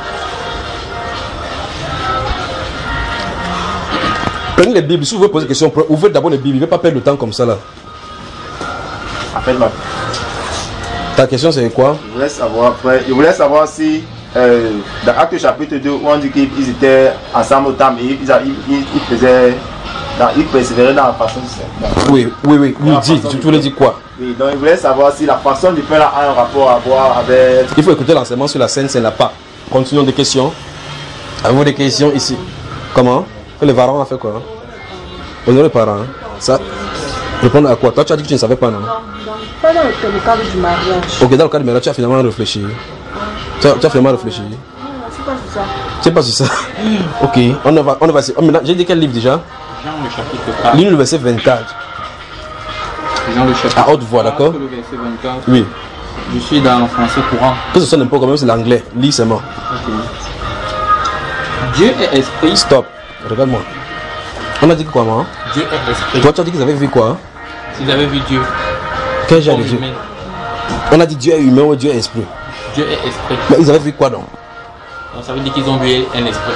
Prenez les Bibles, si vous voulez poser des questions, ouvrez d'abord les Bibles, ne vais pas perdre le temps comme ça là. Appelle-moi. Ta question c'est quoi? Je voulais savoir, frère, je voulais savoir si euh, dans Actes chapitre deux, où on dit qu'ils étaient ensemble au temple et ils, ils, ils, ils faisaient, dans, ils persévéraient dans la façon de faire. Oui, oui, oui, oui, dis, tu voulais dire quoi? Oui, donc je voulais savoir si la façon de faire a un rapport à voir avec... Il faut écouter l'enseignement sur la scène, c'est là pas. Continuons des questions. Avez-vous des questions ici? Comment? Les parents ont fait quoi? Honorer les parents. Hein? Ça, répondre à quoi? Toi, tu as dit que tu ne savais pas, non? Non, pas dans le cadre du mariage. Ok, dans le cadre du mariage, tu as finalement réfléchi. Tu as, tu as finalement réfléchi. Non, c'est pas ça. C'est pas sur ça. Ok, on va, on va. Oh, maintenant, j'ai dit quel livre déjà? Jean le chapitre quatre. Lis le verset vingt-quatre. Jean le chapitre à haute voix, d'accord? Le verset vingt-quatre. Oui. Je suis dans le français courant. Que ce soit n'importe comment, c'est l'anglais. Lis seulement. Okay. Dieu est esprit. Stop. Regarde-moi. On a dit quoi, moi? Dieu est esprit. Toi, tu as dit qu'ils avaient vu quoi? S'ils avaient vu Dieu. Quel genre de Dieu? On a dit Dieu est humain ou Dieu est esprit? Dieu est esprit. Mais ils avaient vu quoi donc? Donc, ça veut dire qu'ils ont vu un esprit.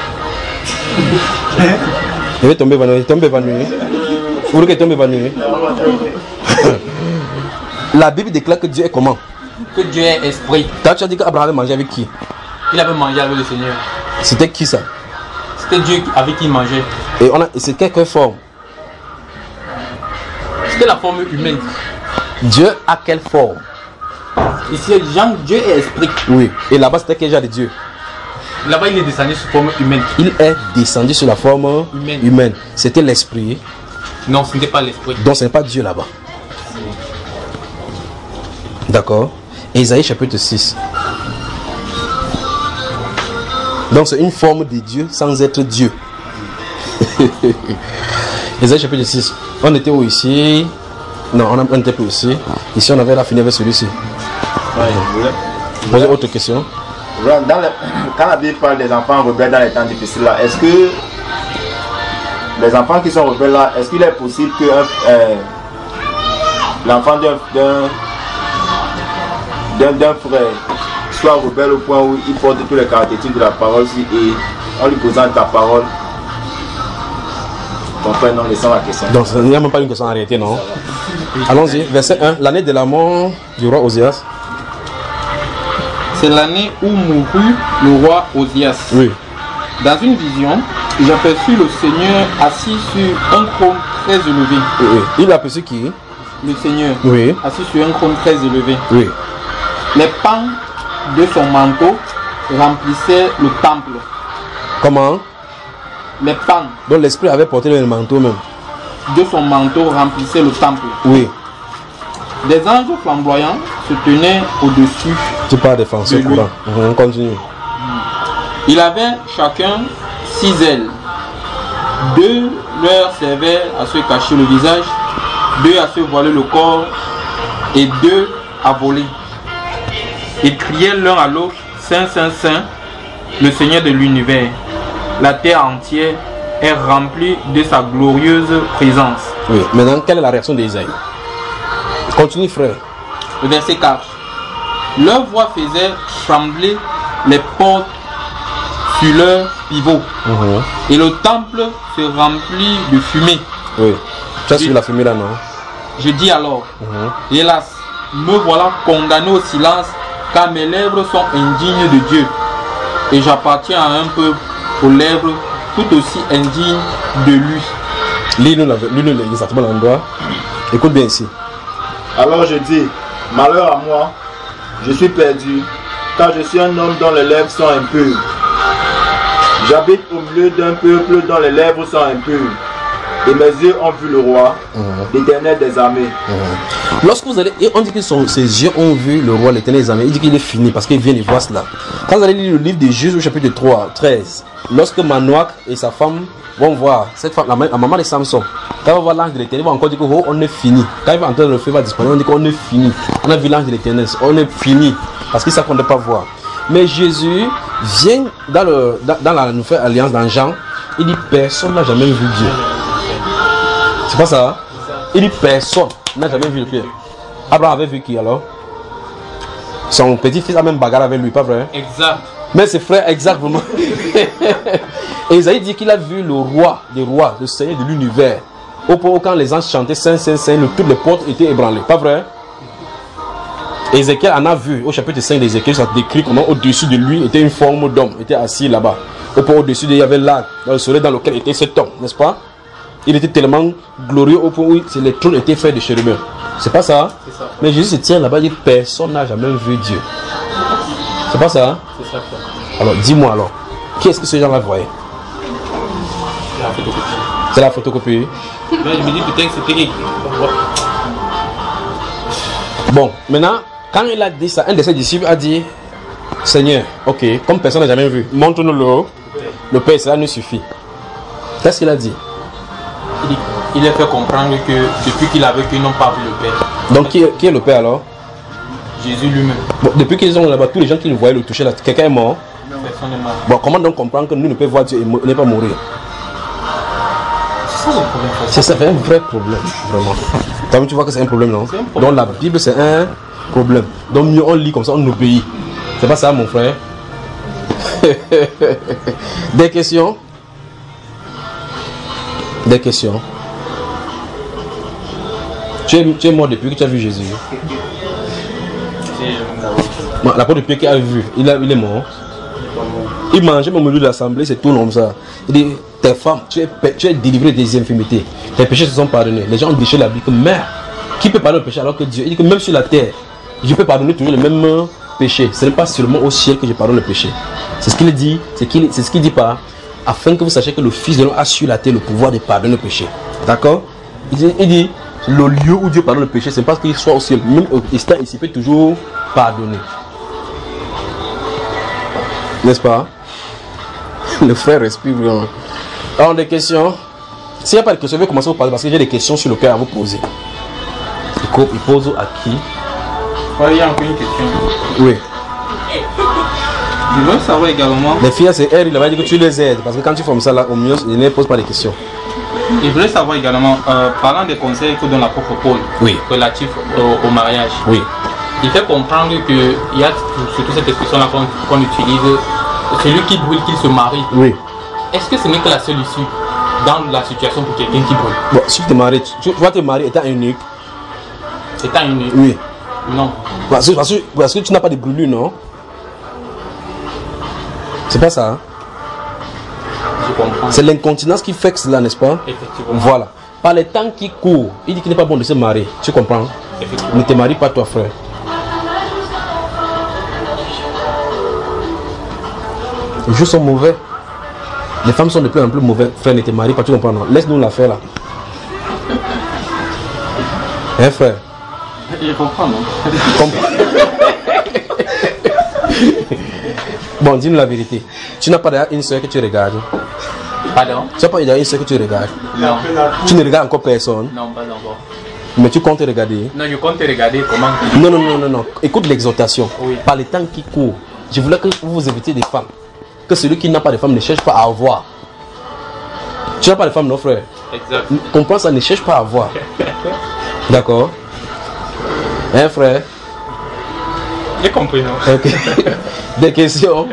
Il va tomber évanoui. Tombe évanoui. Vous voulez qu'il tombe évanoui? La Bible déclare que Dieu est comment? Que Dieu est esprit. Toi, tu as dit qu'Abraham avait mangé avec qui? Il avait mangé avec le Seigneur. C'était qui ça? C'était Dieu avec qui il mangeait. Et, on a, et c'est quelle forme? C'était la forme humaine. Dieu a quelle forme? Ici, Jean, Dieu est esprit. Oui. Et là-bas, c'était quel genre de Dieu? Là-bas, il est descendu sous forme humaine. Il est descendu sur la forme humaine. humaine. C'était l'esprit. Non, ce n'était pas l'esprit. Donc, ce n'est pas Dieu là-bas. D'accord. Ésaïe chapitre six. Donc, c'est une forme de Dieu sans être Dieu. Ésaïe chapitre six. On était où ici? Non, on n'était plus ici. Ici, on avait la fini avec celui-ci. Ouais, Posez autre question. Dans le, quand la Bible parle des enfants rebelles dans les temps difficiles là, est-ce que les enfants qui sont rebelles là, est-ce qu'il est possible que euh, l'enfant d'un d'un d'un frère soit rebelle au point où il porte toutes les caractéristiques de la parole et on lui présente la parole? Ton frère, non, laissons la question. Donc, il n'y a même pas une question en réalité, non? Allons-y, verset un. L'année de la mort du roi Osias. C'est l'année où mourut le roi Osias. Oui. Dans une vision, j'aperçus le Seigneur assis sur un trône très élevé. Oui, oui. Il a aperçu qui? Le Seigneur, oui, assis sur un trône très élevé. Oui. Les pans de son manteau remplissaient le temple. Comment? Les pans. Donc l'esprit avait porté le manteau même. De son manteau remplissait le temple. Oui. Des anges flamboyants se tenaient au-dessus. Tu parles des français courants. On continue. Il avait chacun six ailes. Deux leur servaient à se cacher le visage, deux à se voiler le corps et deux à voler. Ils criaient l'un à l'autre, Saint, Saint, Saint, le Seigneur de l'univers. La terre entière est remplie de sa glorieuse présence. Oui. Maintenant, quelle est la réaction d'Ésaïe? Continue, frère. Le verset quatre. Leur voix faisait trembler les portes sur leur pivot. Mm-hmm. Et le temple se remplit de fumée. Oui. Tu as suivi la fumée là, non? Je dis alors, mm-hmm. hélas, me voilà condamné au silence, car mes lèvres sont indignes de Dieu. Et j'appartiens à un peuple aux lèvres tout aussi indignes de lui. Lis-nous exactement l'endroit. Écoute bien ici. Alors je dis, malheur à moi, je suis perdu, car je suis un homme dont les lèvres sont impures. J'habite au milieu d'un peuple dont les lèvres sont impures. Et mes yeux ont vu le roi, mmh. l'Éternel des armées. Mmh. Lorsque vous allez, on dit que son, ses yeux ont vu le roi, l'Éternel des armées. Il dit qu'il est fini parce qu'il vient de voir cela. Quand vous allez lire le livre des Juges au chapitre trois, treize, lorsque Manoach et sa femme vont voir cette femme, la, la maman de Samson, quand on va voir l'ange de l'Éternel, il va encore dire que oh, on est fini. Quand il va entendre le feu va disparaître, on dit qu'on est fini. On a vu l'ange de l'Éternel, on est fini parce qu'ils savent qu'on ne peut pas voir. Mais Jésus vient dans, le, dans, dans la nouvelle alliance dans Jean, il dit personne n'a jamais vu Dieu. C'est pas ça? Il dit personne n'a jamais vu le Dieu. Abraham avait vu qui alors? Son petit-fils a même bagarre avec lui, pas vrai? Exact. Mais ses frères, exactement. Et Isaïe dit qu'il a vu le roi des rois, le Seigneur de l'univers. Au point où quand les anges chantaient Saint, Saint, Saint, le, toutes les portes étaient ébranlées, pas vrai? Ézéchiel en a vu, au chapitre cinq d'Ézéchiel, ça décrit comment au-dessus de lui était une forme d'homme, était assis là-bas. Au point au-dessus de lui, il y avait l'arc, dans le soleil dans lequel était cet homme, n'est-ce pas? Il était tellement glorieux au point où les trônes étaient faits de chérubins. C'est pas ça? C'est ça. Mais Jésus se tient là-bas et dit personne n'a jamais vu Dieu. C'est pas ça? C'est ça. Alors dis-moi alors, qui est-ce que ces gens-là voyaient? C'est la photocopie. C'est la photocopie? Mais je me dis peut-être que c'était... Bon, maintenant, quand il a dit ça, un de ses disciples a dit Seigneur, ok, comme personne n'a jamais vu, montre-nous-le. le Père, cela nous suffit. Qu'est-ce qu'il a dit? Il, il a fait comprendre que depuis qu'il a vécu, ils n'ont pas vu le Père. Donc qui est, qui est le Père alors? Jésus lui-même. Bon, depuis qu'ils sont là-bas, tous les gens qui le voyaient le toucher, là, quelqu'un est mort. Personne n'est mort. Bon, comment donc comprendre que nous ne pouvons voir Dieu et ne pas mourir? C'est ça le problème. C'est ça, c'est un vrai problème, vraiment. Toi, tu vois que c'est un problème, non? Un problème. Donc la Bible, c'est un problème. Donc mieux on lit comme ça, on obéit. C'est pas ça, mon frère? Des questions? Des questions? Tu es, tu es mort depuis que tu as vu Jésus? Bon, l'apôtre Pierre qui a vu, il, a, il est mort. Il mangeait au milieu de l'assemblée, c'est tout comme ça. Il dit, tes femmes, tu es, tu es délivré des infirmités. Tes péchés se sont pardonnés. Les gens ont déchiré la Bible que merde, qui peut pardonner le péché alors que Dieu? Il dit que même sur la terre, je peux pardonner toujours le même péché. Ce n'est pas seulement au ciel que je pardonne le péché. C'est ce qu'il dit, c'est qu'il, c'est ce qu'il dit pas, afin que vous sachiez que le Fils de l'homme a sur la terre le pouvoir de pardonner le péché. D'accord? Il dit, il dit, le lieu où Dieu pardonne le péché, c'est parce qu'il soit au ciel. Même au instant ici, il peut toujours pardonner. N'est-ce pas? Le frère respire vraiment. Alors, des questions? S'il n'y a pas de questions, je vais commencer à vous parler parce que j'ai des questions sur le cœur à vous poser. Il pose à qui? Ouais, il y a encore une question. Oui. Je veux savoir également. Les filles, c'est elle, il va dire que tu les aides. Parce que quand tu formes ça là, au mieux, il ne pose pas de questions. Je voulais savoir également, euh, parlant des conseils que donne l'apôtre Paul, oui, relatifs au, au mariage. Oui. Il fait comprendre qu'il y a surtout cette expression-là qu'on qu'on utilise, celui qui brûle, qu'il se marie. Oui. Est-ce que ce n'est que la seule issue dans la situation pour quelqu'un qui brûle? Bon, si tu te maries, tu, tu vas te marier étant unique. Étant unique? Oui. Non. Parce que, parce que, parce que tu n'as pas de brûlure, non? C'est pas ça, hein? Je comprends. C'est l'incontinence qui fait que cela, n'est-ce pas? Effectivement. Voilà. Par les temps qui courent, il dit qu'il n'est pas bon de se marier. Tu comprends? Effectivement. Ne te marie pas, toi, frère. Les jours sont mauvais. Les femmes sont de plus en plus mauvaises. Frère, ne te marie pas, tu comprends? Non? Laisse-nous la faire là. Hein, frère? Je comprends, non? Comprends. Bon, dis-nous la vérité. Tu n'as pas d'ailleurs une soeur que tu regardes? Pardon? Tu n'as pas d'ailleurs une soeur que tu regardes? Non. Tu ne regardes encore personne? Non, pas encore. Mais tu comptes regarder? Non, je compte regarder comment... Non, non, non, non, non. Écoute l'exhortation. Oui. Par les temps qui courent, je voulais que vous vous évitiez des femmes. Que celui qui n'a pas de femme ne cherche pas à avoir. Tu n'as pas de femme, non, frère? Exact. Comprends ça, ne cherche pas à avoir. D'accord? Hein, frère? J'ai compris, non? Ok. Des questions?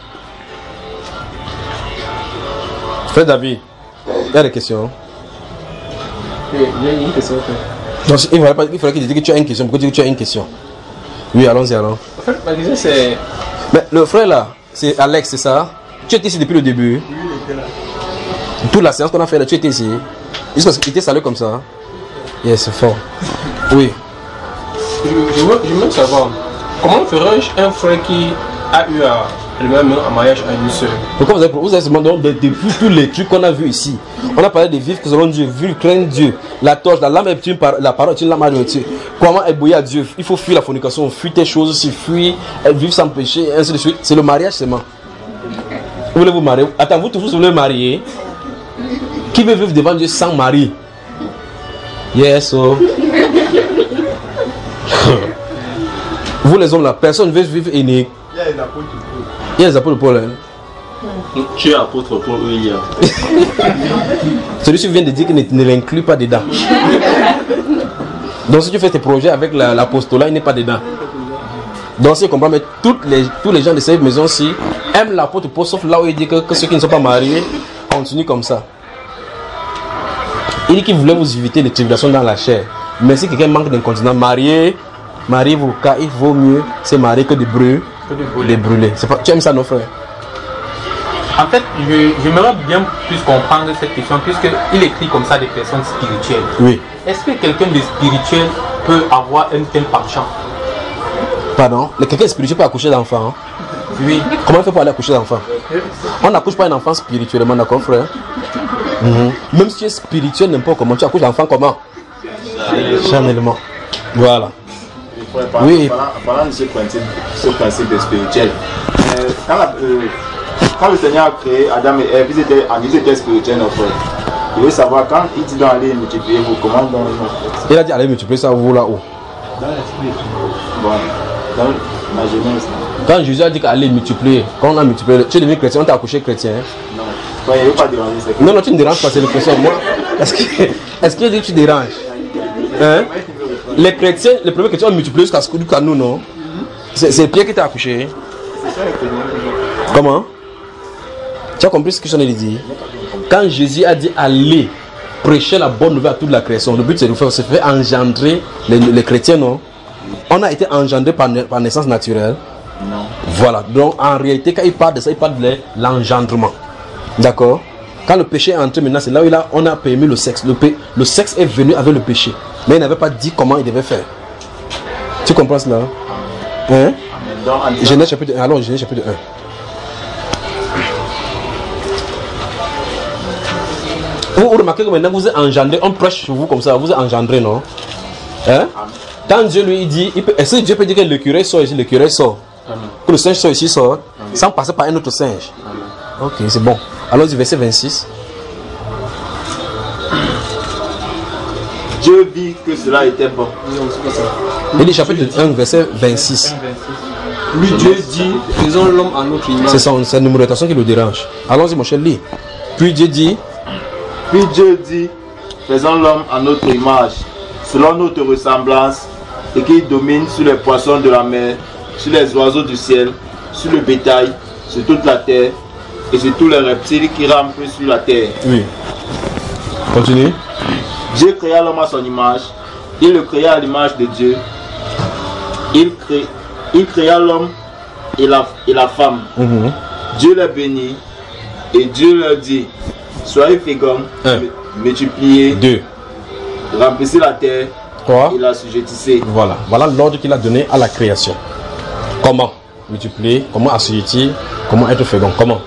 Frère David, il y a des questions? J'ai une question. Donc, il faudrait, il faudrait qu'il dise que tu as une question. Pourquoi tu dis que tu as une question? Oui, allons-y alors. En fait, ma question c'est... Mais le frère là, c'est Alex, c'est ça? Tu étais ici depuis le début? Oui, il était là. Toute la séance qu'on a fait là, tu étais ici? Juste parce qu'il était salué comme ça? Yes, c'est fort. Oui. Je, je, veux, je veux savoir, comment ferais-je un frère qui a eu à le même un mariage à une soeur? Pourquoi vous avez, vous avez demandé depuis tous les trucs qu'on a vus ici? On a parlé de vivre selon Dieu, vivre craindre Dieu, la torche, la lame est une par, la parole est une lame de Dieu. Comment éblouir à Dieu? Il faut fuir la fornication, fuir tes choses aussi, fuir, vivre sans péché, ainsi de suite. C'est le mariage seulement. Vous voulez vous marier? Attends, vous tous vous voulez marier? Qui veut vivre devant Dieu sans mari? Yes, oh. Vous les hommes là, personne ne veut vivre unique. Il y a les apôtres Paul. Il y a les apôtres Paul. Hein? Tu es apôtre Paul, oui, il y a. Celui-ci vient de dire qu'il ne, ne l'inclut pas dedans. Donc si tu fais tes projets avec l'apostolat, il n'est pas dedans. Donc si tu comprends, mais toutes les, tous les gens de cette maison-ci aiment l'apôtre Paul, sauf là où il dit que, que ceux qui ne sont pas mariés continuent comme ça. Il dit qu'il voulait vous éviter les tribulations dans la chair. Mais si quelqu'un manque d'incontinence, marié, mariez-vous, car il vaut mieux se marier que de brûler. Que de brûler. De brûler. Pas, tu aimes ça, nos frères? En fait, je, j'aimerais bien plus comprendre cette question, puisqu'il écrit comme ça des personnes spirituelles. Oui. Est-ce que quelqu'un de spirituel peut avoir un tel penchant? Pardon? Quelqu'un spirituel peut accoucher d'enfants? Hein? Oui. Comment on fait pour aller accoucher d'enfants? On n'accouche pas un enfant spirituellement, d'accord, frère? Mm-hmm. Même si tu es spirituel, n'importe comment, tu accouches d'enfant comment? Charnellement. Voilà. Parlant, oui. Parlant, parlant de ce principe, ce principe spirituel, euh, quand la, euh, quand le Seigneur a créé Adam et Ève, ils étaient, ils étaient spirituels, nos frères. Il veut savoir quand il dit d'aller multiplier, vous comment dans le Il a dit allez multiplier ça vous là-haut. Dans l'esprit. Bon, dans la jeunesse. Quand Jésus a dit qu'aller multiplier, quand on a multiplié, tu es devenu chrétien, on t'a accouché chrétien. Non, ouais, il ne veut pas déranger. Non, non, tu ne déranges pas, c'est le chrétien. Moi, est-ce qu'il est qu dit que tu déranges? Hein? Les chrétiens, les premiers chrétiens ont multiplié jusqu'à ce que nous, non? C'est Pierre qui t'a accouché. C'est ça le Seigneur. Comment? Tu as compris ce que je viens de dire? Quand Jésus a dit aller prêcher la bonne nouvelle à toute la création, le but c'est de faire, se faire engendrer les, les chrétiens, non? On a été engendré par, par naissance naturelle. Non. Voilà, donc en réalité, quand il parle de ça, il parle de l'engendrement. D'accord? Quand le péché est entré maintenant, c'est là où il a, on a permis le sexe. Le, pé, le sexe est venu avec le péché. Mais il n'avait pas dit comment il devait faire. Tu comprends cela? Hein? Genèse chapitre un. Alors, Genèse chapitre un. Vous, vous remarquez que maintenant vous êtes engendré, on prêche sur vous comme ça, vous êtes engendré, non? Hein? Quand Dieu lui dit, est-ce que Dieu peut dire que l'écureuil sort ici, l'écureuil sort? Amen. Que le singe sort ici, sort, Amen. Sans passer par un autre singe. Amen. Ok, c'est bon. Alors, verset vingt-six. Dieu vit que cela était bon. Il dit chapitre un, verset vingt-six. Lui, Dieu dit, faisons l'homme en notre image. C'est son, sa numérotation qui le dérange. Allons-y, mon cher, lis. Puis Dieu dit, Puis Dieu dit, faisons l'homme en notre image, selon notre ressemblance, et qu'il domine sur les poissons de la mer, sur les oiseaux du ciel, sur le bétail, sur toute la terre, et sur tous les reptiles qui rampent sur la terre. Oui. Continue. Dieu créa l'homme à son image, il le créa à l'image de Dieu. Il, cré, il créa l'homme et la, et la femme. Mm-hmm. Dieu les bénit, et Dieu leur dit, soyez féconds, multipliez, deux, remplissez la terre, trois, et la sujettissez. Voilà, voilà l'ordre qu'il a donné à la création. Comment multiplier, comment assujettir, comment être fécond, comment?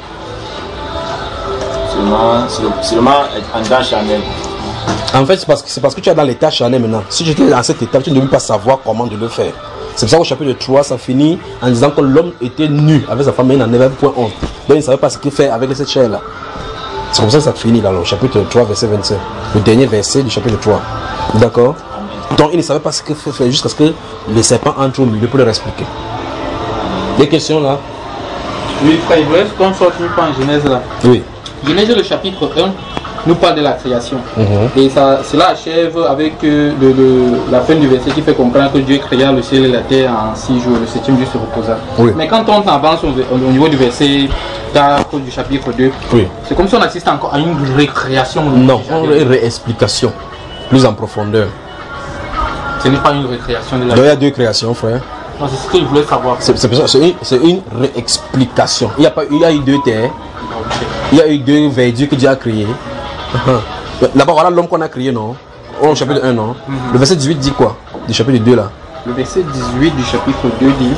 Seulement, seulement en temps charnel. En fait, c'est parce, que, parce que tu es dans l'état charnel maintenant. Si tu étais dans cette étape, tu ne devais pas savoir comment de le faire. C'est pour ça qu'au chapitre trois, ça finit en disant que l'homme était nu avec sa femme, mais il n'en avait point honte. Donc il ne savait pas ce qu'il fait avec cette chair-là. C'est comme ça que ça finit dans le chapitre trois, verset vingt-cinq. Le dernier verset du chapitre trois. D'accord? Donc il ne savait pas ce qu'il fait jusqu'à ce que le serpent entre au milieu pour leur expliquer. Des questions là? Oui, frère, il voulait qu'on sorte une fois en Genèse là. Oui. Genèse, le chapitre un, nous parle de la création. Mm-hmm. Et ça, cela achève avec euh, le, le, la fin du verset qui fait comprendre que Dieu créa le ciel et la terre en six jours. Le septième Dieu se reposa. Oui. Mais quand on avance au, au niveau du verset du chapitre deux, oui, c'est comme si on assiste encore à une récréation. Non, une réexplication, plus en profondeur. Ce n'est pas une récréation de la. Donc, il y a deux créations, frère. Non, c'est ce que je voulais savoir. C'est une, une réexplication. Il y a pas, il y a eu deux terres. Okay. Il y a eu deux verdures que Dieu a créées. Là-bas, voilà l'homme qu'on a créé, non? Au chapitre un, non? Mm-hmm. Le verset dix-huit dit quoi? Du chapitre deux, là. Le verset dix-huit du chapitre deux dit: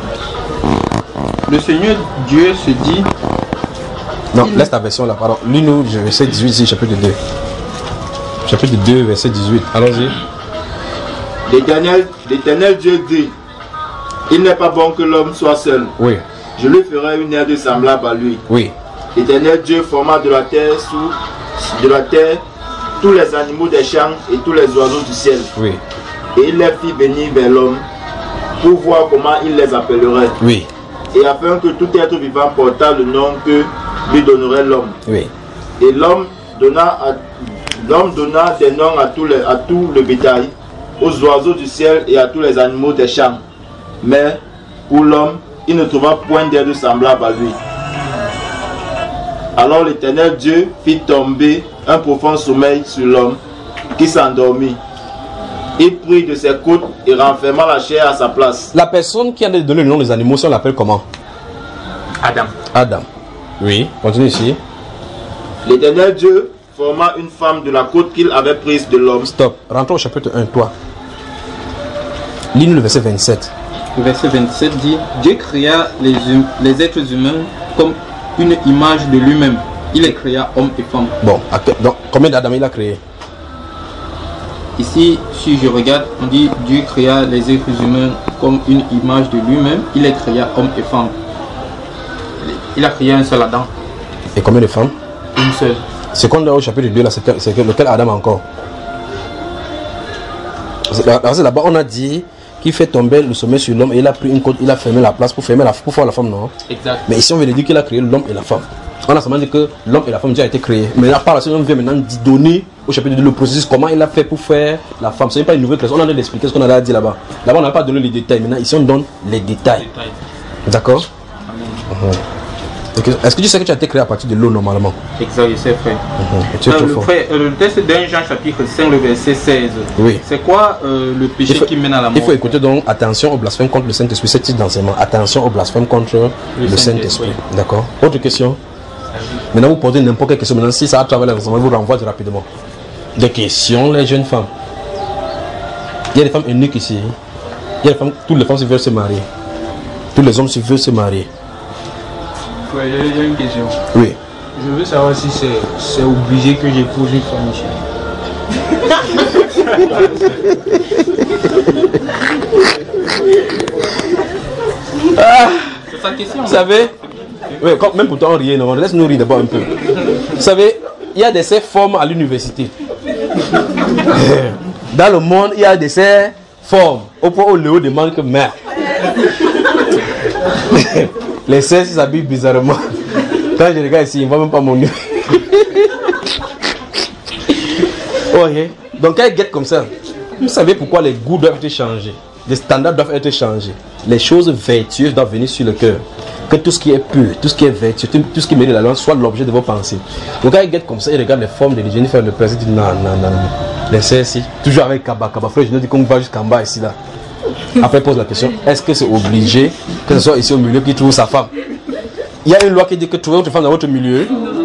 le Seigneur Dieu se dit. Non, il... laisse ta version là, pardon. Lis-nous le verset dix-huit, ici, chapitre deux. Chapitre deux, verset dix-huit. Allons-y. L'éternel, l'éternel Dieu dit: il n'est pas bon que l'homme soit seul. Oui. Je lui ferai une aide semblable à lui. Oui. L'éternel Dieu forma de la terre sous de la terre tous les animaux des champs et tous les oiseaux du ciel. Oui. Et il les fit venir vers l'homme pour voir comment il les appellerait. Oui. Et afin que tout être vivant portât le nom que lui donnerait l'homme. Oui. Et l'homme donna, à, l'homme donna des noms à tout, les, à tout le bétail, aux oiseaux du ciel et à tous les animaux des champs. Mais pour l'homme, il ne trouva point d'aide semblable à lui. Alors l'Éternel Dieu fit tomber un profond sommeil sur l'homme, qui s'endormit. Il prit de ses côtes et renferma la chair à sa place. La personne qui a donné le nom des animaux, on l'appelle comment? Adam. Adam. Oui, continue ici. L'Éternel Dieu forma une femme de la côte qu'il avait prise de l'homme. Stop, rentrons au chapitre un, toi. Lis-nous le verset vingt-sept. Le verset vingt-sept dit: Dieu créa les, hum, les êtres humains comme une image de lui-même. Il les créa hommes et femmes. Bon, donc combien d'Adam il a créé? Ici, si je regarde, on dit Dieu créa les êtres humains comme une image de lui-même. Il les créa hommes et femmes. il a créé un seul Adam. Et combien de femmes? Une seule. Ce qu'on a au chapitre deux, là, c'est lequel Adam encore? Là-bas, on a dit qu'il fait tomber le sommet sur l'homme et il a pris une côte, il a fermé la place pour, fermer la, pour faire la femme, non? Exact. Mais ici, on veut dire qu'il a créé l'homme et la femme. On a seulement dit que l'homme et la femme ont déjà été créés. Mais là, par la suite, on vient maintenant donner au chapitre deux le processus, comment il a fait pour faire la femme. Ce n'est pas une nouvelle question, on a d'expliquer ce qu'on a dit là-bas. Là-bas, on n'a pas donné les détails. Maintenant, ici, on donne les détails. D'accord? uh-huh. Est-ce que tu sais que tu as été créé à partir de l'eau normalement? Exact, je sais, frère. Uh-huh. Tu es euh, trop le, fort. frère euh, le texte d'un Jean chapitre cinq, le verset seize. Oui. C'est quoi euh, le péché faut, qui mène à la mort? Il faut écouter donc, attention au blasphème contre le Saint-Esprit, ce type d'enseignement. Attention au blasphème contre le, le Saint-Esprit. D'accord? Autre question? Maintenant, vous posez n'importe quelle question. Maintenant, si ça a travaillé l'enseignement, vous renvoie rapidement. Des questions, les jeunes femmes. Il y a des femmes uniques ici. Il y a des femmes, toutes les femmes veulent se marier. Tous les hommes veulent se marier. Ouais, j'ai une question. Oui. Je veux savoir si c'est obligé que j'épouse une femme ici. Ah, c'est sa question. Vous savez, oui, quand, même pour toi on riait, non, laisse-nous rire d'abord un peu. Vous savez, il y a des ces formes à l'université. Dans le monde, il y a des ces formes. Au point où Léo demande que merde. Les sœurs s'habillent bizarrement. Quand je regarde ici, ils ne voient même pas mon nez. Ok. Donc quand ils guettent comme ça, vous savez pourquoi les goûts doivent être changés. Les standards doivent être changés. Les choses vertueuses doivent venir sur le cœur. Que tout ce qui est pur, tout ce qui est vertueux, tout, tout ce qui mérite la loi soit l'objet de vos pensées. Donc quand ils guettent comme ça, ils regardent les formes de l'hygiène, faire le père, ils disent non, non, non, non. Les sœurs ici, toujours avec Kaba, Kaba, frère, je ne dis qu'on va jusqu'en bas ici là. Après, pose la question, est-ce que c'est obligé que ce soit ici au milieu qu'il trouve sa femme? Il y a une loi qui dit que trouver votre femme dans votre milieu,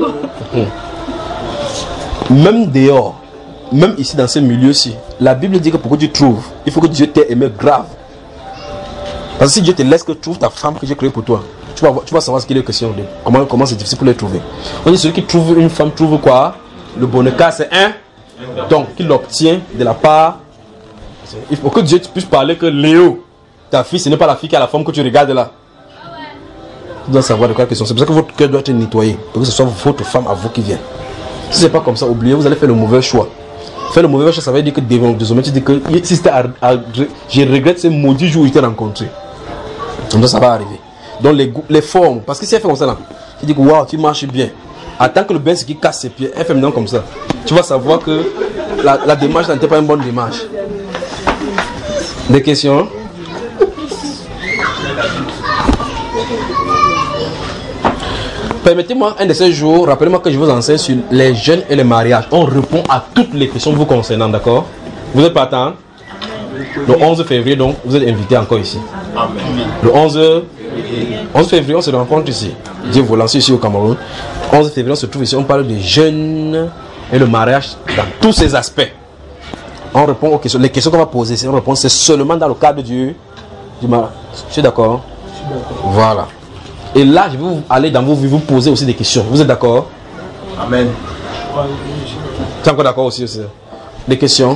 même dehors, même ici dans ce milieu-ci, la Bible dit que pour que tu trouves, il faut que Dieu t'ait aimé grave. Parce que si Dieu te laisse que tu trouves ta femme que j'ai créée pour toi, tu vas, tu vas savoir ce qu'il est question de comment comment c'est difficile pour les trouver. On dit celui qui trouve une femme trouve quoi? Le bonheur, car c'est un donc qu'il obtient de la part. Il faut que Dieu puisse parler que Léo, ta fille, ce n'est pas la fille qui a la forme que tu regardes là. Tu dois savoir de quoi question. C'est pour ça que votre cœur doit être nettoyé. Pour que ce soit votre femme à vous qui vient. Si ce n'est pas comme ça, oubliez, vous allez faire le mauvais choix. Faire le mauvais choix, ça veut dire que désormais, tu dis que si c'était à, à, je regrette ce maudit jour où je t'ai rencontré. Comme ça, ça va arriver. Donc les, les formes, parce que si elle fait comme ça là, tu dis que waouh, tu marches bien. Attends que le bain qui casse ses pieds, elle fait maintenant comme ça. Tu vas savoir que la, la démarche n'était pas une bonne démarche. Des questions? Permettez-moi un de ces jours, rappelez-moi que je vous enseigne sur les jeunes et les mariages. On répond à toutes les questions vous concernant, d'accord? Vous êtes partant? Le onze février, donc, vous êtes invité encore ici. Amen. Le onze, onze février, on se rencontre ici. Dieu vous lance ici au Cameroun. onze février, on se trouve ici. On parle des jeunes et le mariage dans tous ses aspects. On répond aux questions. Les questions qu'on va poser, c'est on répond, c'est seulement dans le cadre du, du mariage. Je suis d'accord? Je suis d'accord. Voilà. Et là, je vais vous aller dans vos vies, vous poser aussi des questions. Vous êtes d'accord? Amen. Tu es encore d'accord aussi, aussi? Des questions?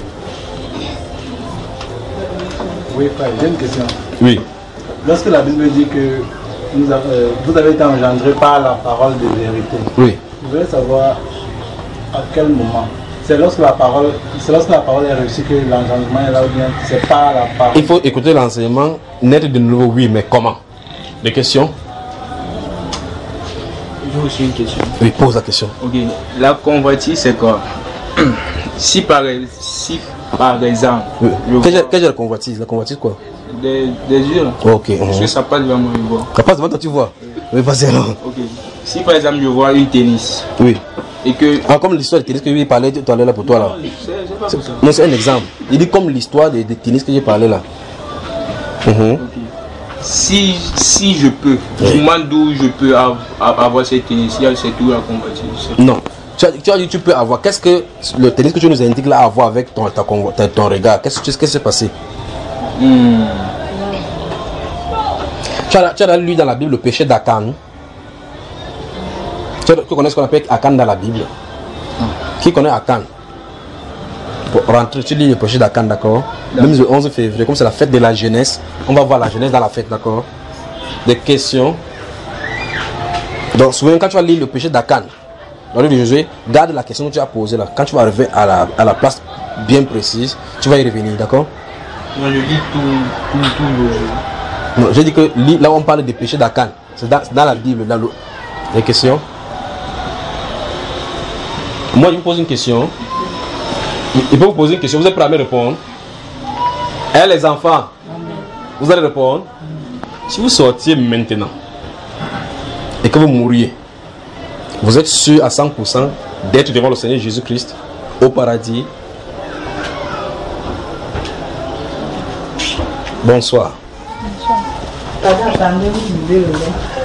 Oui, frère, j'ai une question. Oui. Lorsque la Bible dit que nous avons, euh, vous avez été engendré par la parole de vérité. Oui. Je voulais savoir à quel moment. C'est lorsque la parole, c'est lorsque la parole est réussie que l'engendrement est là ou bien c'est pas la parole. Il faut écouter l'enseignement, naître de nouveau, oui, mais comment? Des questions? J'ai aussi une question. Oui, pose la question. Ok, la convoitise c'est quoi? Si par, si par exemple... Oui. Quelle est la convoitise? La convoitise quoi? Des, des yeux. Ok. Parce que ça passe devant moi, je vois. Ça passe devant toi, tu vois? Oui, vas-y alors. Ok. Si par exemple je vois une tennis. Oui. Et que... Ah, comme l'histoire de tennis que j'ai parlé tout à l'heure là pour toi là. C'est pas comme ça. Non, c'est un exemple. Il dit comme l'histoire de, de tennis que j'ai parlé là. Mm-hmm. Okay. Si, si je peux, oui. Du moment d'où je peux av avoir cette tennis, c'est tout la convoitise. Non. Tu as, tu as dit tu peux avoir. Qu'est-ce que le tennis que tu nous indiques là à voir avec ton, ta, ta, ton regard? Qu'est-ce qui s'est passé? Hmm. Tu as, tu as lu dans la Bible le péché d'Akan. Tu, tu connais ce qu'on appelle Akan dans la Bible? Hmm. Qui connaît Akan? Pour rentrer, tu lis le péché d'Akan, d'accord? Même le onze février, comme c'est la fête de la jeunesse, on va voir la jeunesse dans la fête, d'accord? Des questions? Donc, souvent, quand tu vas lire le péché d'Akan, dans le livre de Josué, garde la question que tu as posée là. Quand tu vas arriver à la, à la place bien précise, tu vas y revenir, d'accord? Non, je lis tout, tout, tout le jour. Non, j'ai dit que là où on parle des péchés d'Akan, c'est dans, dans la Bible, dans le... Les questions? Moi, je vous pose une question. Il peut vous poser une question, vous êtes prêts à me répondre? Eh les enfants, vous allez répondre? Si vous sortiez maintenant et que vous mouriez, vous êtes sûr à cent pour cent d'être devant le Seigneur Jésus-Christ au paradis? Bonsoir. Bonsoir.